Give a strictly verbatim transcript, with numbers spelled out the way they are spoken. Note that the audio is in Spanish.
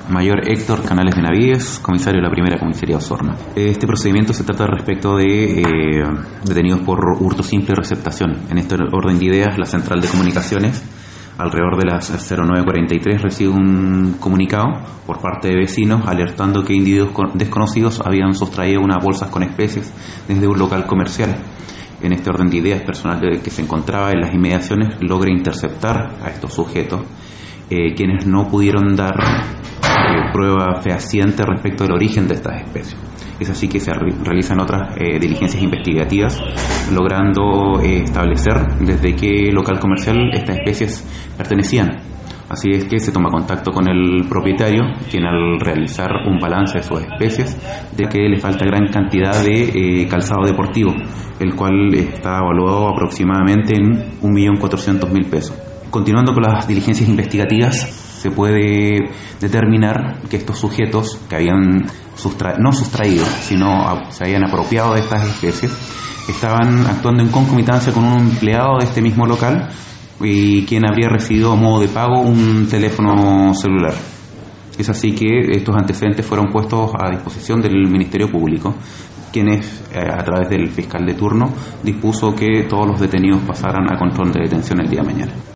Mayor Héctor Canales Benavides, comisario de la primera comisaría de Osorno. Este procedimiento se trata respecto de eh, detenidos por hurto simple y receptación. En este orden de ideas, la Central de Comunicaciones, alrededor de las cero nueve cuarenta y tres, recibe un comunicado por parte de vecinos alertando que individuos desconocidos habían sustraído unas bolsas con especies desde un local comercial. En este orden de ideas, personal que se encontraba en las inmediaciones logra interceptar a estos sujetos, eh, quienes no pudieron dar eh, prueba fehaciente respecto del origen de estas especies. Es así que se re realizan otras eh, diligencias investigativas, logrando eh, establecer desde qué local comercial estas especies pertenecían. Así es que se toma contacto con el propietario, quien al realizar un balance de sus especies, de que le falta gran cantidad de eh, calzado deportivo, el cual está evaluado aproximadamente en un millón cuatrocientos mil pesos. Continuando con las diligencias investigativas, se puede determinar que estos sujetos que habían sustra no sustraído, sino se habían apropiado de estas especies, estaban actuando en concomitancia con un empleado de este mismo local y quien habría recibido a modo de pago un teléfono celular. Es así que estos antecedentes fueron puestos a disposición del Ministerio Público, quienes, a través del fiscal de turno, dispuso que todos los detenidos pasaran a control de detención el día de mañana.